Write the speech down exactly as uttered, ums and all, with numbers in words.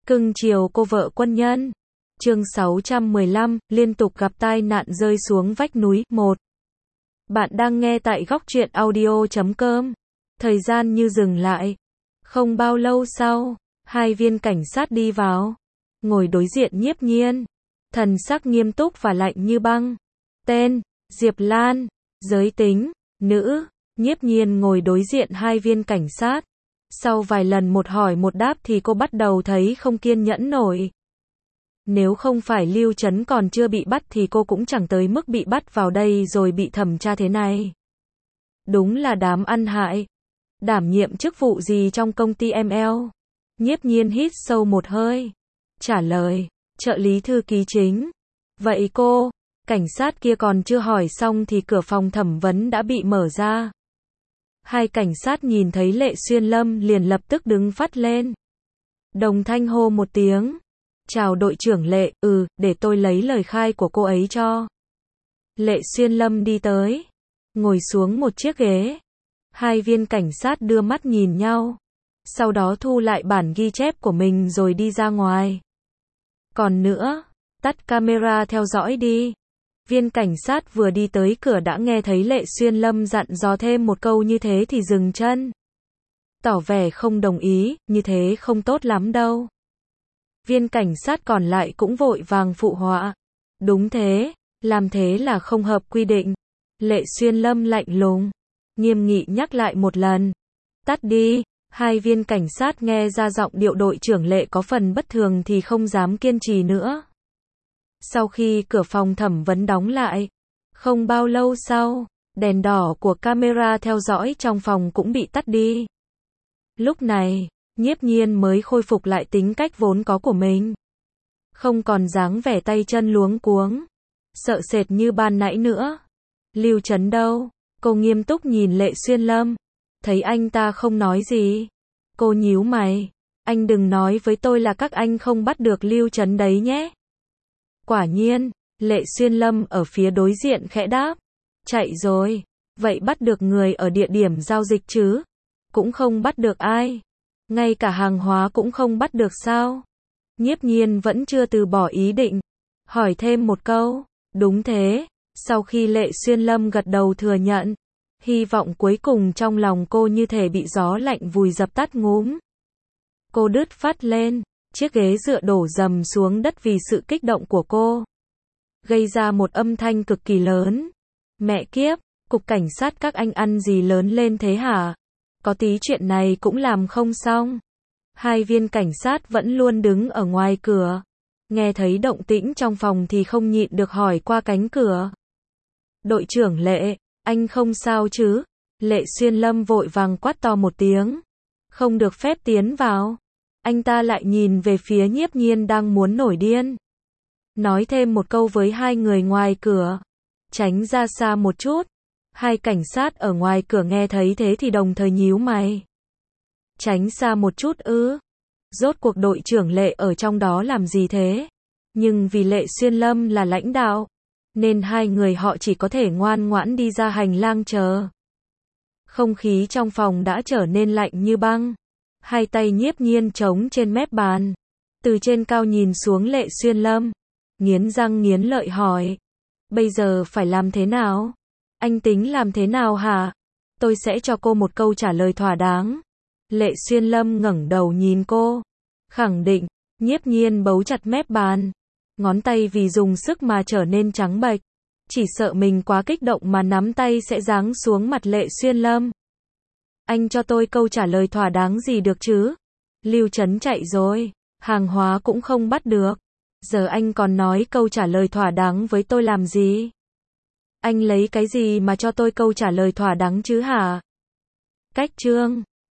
Cưng chiều cô vợ quân nhân. Chương sáu trăm mười lăm, liên tục gặp tai nạn rơi xuống vách núi. một. Bạn đang nghe tại góc truyện audio chấm com. Thời gian như dừng lại. Không bao lâu sau, hai viên cảnh sát đi vào, ngồi đối diện Nhiếp Nhiên. Thần sắc nghiêm túc và lạnh như băng. Tên, Diệp Lan. Giới tính, nữ. Nhiếp Nhiên ngồi đối diện hai viên cảnh sát. Sau vài lần một hỏi một đáp thì cô bắt đầu thấy không kiên nhẫn nổi. Nếu không phải Lưu Trấn còn chưa bị bắt thì cô cũng chẳng tới mức bị bắt vào đây rồi bị thẩm tra thế này. Đúng là đám ăn hại. Đảm nhiệm chức vụ gì trong công ty em lờ? Nhiếp Nhiên hít sâu một hơi. Trả lời, trợ lý thư ký chính. Vậy cô, cảnh sát kia còn chưa hỏi xong thì cửa phòng thẩm vấn đã bị mở ra. Hai cảnh sát nhìn thấy Lệ Xuyên Lâm liền lập tức đứng phắt lên. Đồng thanh hô một tiếng. Chào đội trưởng Lệ, ừ, để tôi lấy lời khai của cô ấy cho. Lệ Xuyên Lâm đi tới. Ngồi xuống một chiếc ghế. Hai viên cảnh sát đưa mắt nhìn nhau. Sau đó thu lại bản ghi chép của mình rồi đi ra ngoài. Còn nữa, tắt camera theo dõi đi. Viên cảnh sát vừa đi tới cửa đã nghe thấy Lệ Xuyên Lâm dặn dò thêm một câu như thế thì dừng chân. Tỏ vẻ không đồng ý, như thế không tốt lắm đâu. Viên cảnh sát còn lại cũng vội vàng phụ họa. Đúng thế, làm thế là không hợp quy định. Lệ Xuyên Lâm lạnh lùng, nghiêm nghị nhắc lại một lần. Tắt đi. Hai viên cảnh sát nghe ra giọng điệu đội trưởng Lệ có phần bất thường thì không dám kiên trì nữa. Sau khi cửa phòng thẩm vấn đóng lại, không bao lâu sau, đèn đỏ của camera theo dõi trong phòng cũng bị tắt đi. Lúc này, Nhiếp Nhiên mới khôi phục lại tính cách vốn có của mình. Không còn dáng vẻ tay chân luống cuống, sợ sệt như ban nãy nữa. Lưu Trấn đâu? Cô nghiêm túc nhìn Lệ Xuyên Lâm. Thấy anh ta không nói gì. Cô nhíu mày. Anh đừng nói với tôi là các anh không bắt được Lưu Trấn đấy nhé. Quả nhiên, Lệ Xuyên Lâm ở phía đối diện khẽ đáp. Chạy rồi. Vậy bắt được người ở địa điểm giao dịch chứ? Cũng không bắt được ai. Ngay cả hàng hóa cũng không bắt được sao? Nhiếp Nhiên vẫn chưa từ bỏ ý định. Hỏi thêm một câu. Đúng thế. Sau khi Lệ Xuyên Lâm gật đầu thừa nhận, hy vọng cuối cùng trong lòng cô như thể bị gió lạnh vùi dập tắt ngúm. Cô đứt phát lên, chiếc ghế dựa đổ dầm xuống đất vì sự kích động của cô. Gây ra một âm thanh cực kỳ lớn. Mẹ kiếp, cục cảnh sát các anh ăn gì lớn lên thế hả? Có tí chuyện này cũng làm không xong. Hai viên cảnh sát vẫn luôn đứng ở ngoài cửa. Nghe thấy động tĩnh trong phòng thì không nhịn được hỏi qua cánh cửa. Đội trưởng Lệ, anh không sao chứ? Lệ Xuyên Lâm vội vàng quát to một tiếng. Không được phép tiến vào. Anh ta lại nhìn về phía Nhiếp Nhiên đang muốn nổi điên. Nói thêm một câu với hai người ngoài cửa. Tránh ra xa một chút. Hai cảnh sát ở ngoài cửa nghe thấy thế thì đồng thời nhíu mày. Tránh xa một chút ư? Rốt cuộc đội trưởng Lệ ở trong đó làm gì thế? Nhưng vì Lệ Xuyên Lâm là lãnh đạo, nên hai người họ chỉ có thể ngoan ngoãn đi ra hành lang chờ. Không khí trong phòng đã trở nên lạnh như băng. Hai tay Nhiếp Nhiên chống trên mép bàn. Từ trên cao nhìn xuống Lệ Xuyên Lâm. Nghiến răng nghiến lợi hỏi. Bây giờ phải làm thế nào? Anh tính làm thế nào hả? Tôi sẽ cho cô một câu trả lời thỏa đáng. Lệ Xuyên Lâm ngẩng đầu nhìn cô. Khẳng định. Nhiếp Nhiên bấu chặt mép bàn. Ngón tay vì dùng sức mà trở nên trắng bệch. Chỉ sợ mình quá kích động mà nắm tay sẽ giáng xuống mặt Lệ Xuyên Lâm. Anh cho tôi câu trả lời thỏa đáng gì được chứ? Lưu Trấn chạy rồi. Hàng hóa cũng không bắt được. Giờ anh còn nói câu trả lời thỏa đáng với tôi làm gì? Anh lấy cái gì mà cho tôi câu trả lời thỏa đáng chứ hả? Cách chương